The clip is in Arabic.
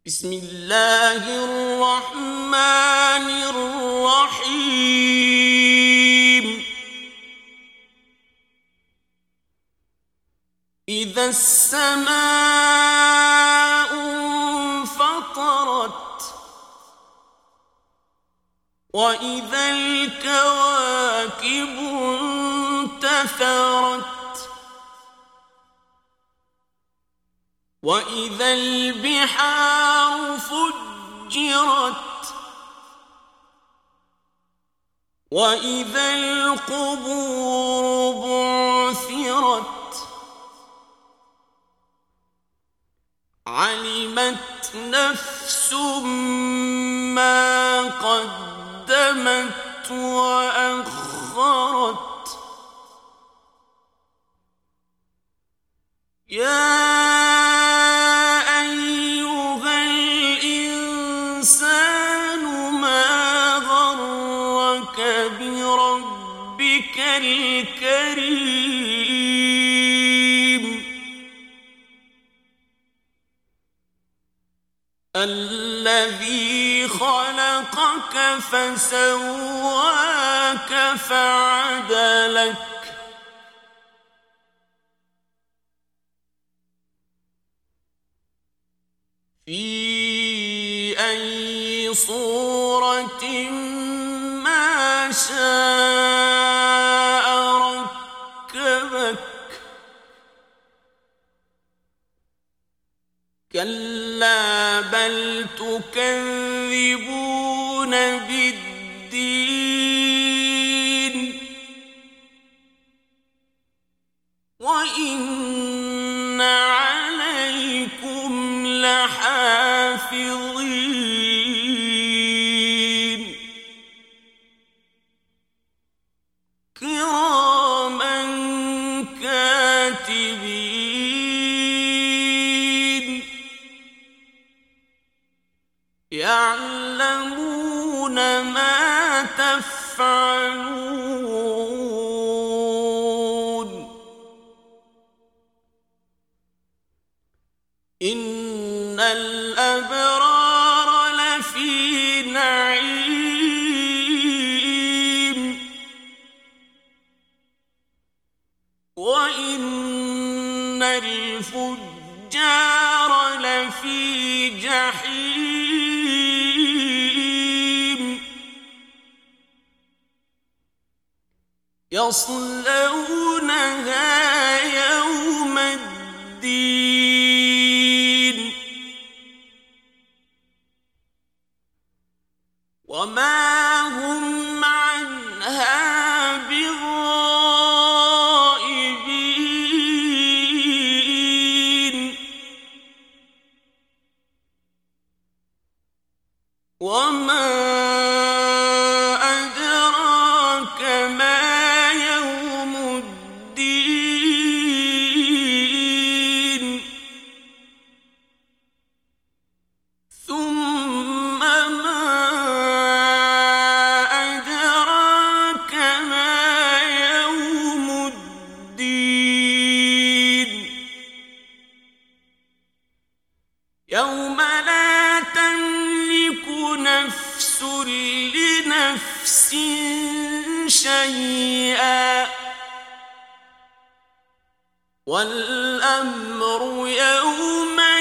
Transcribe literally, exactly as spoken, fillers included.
بسم الله الرحمن الرحيم. إذا السماء انفطرت وإذا الكواكب انتثرت وإذا البحار فجرت وإذا القبور بعثرت علمت نفس ما قدمت وأخرت. يا الكريم الذي خلقك فسواك فعدلك في أي صورة ما شاء كلا بل تكذبون بالدين وإن عليكم لحافظين كراما كاتبين يعلمون ما تفعلون. إن الأبرار لفي نعيم وإن الفجار لفي جحيم يصلونها يوم الدين وما هم عنها بغائبين وما يوم لا تملك نفس لنفس شيئا والأمر يومئذ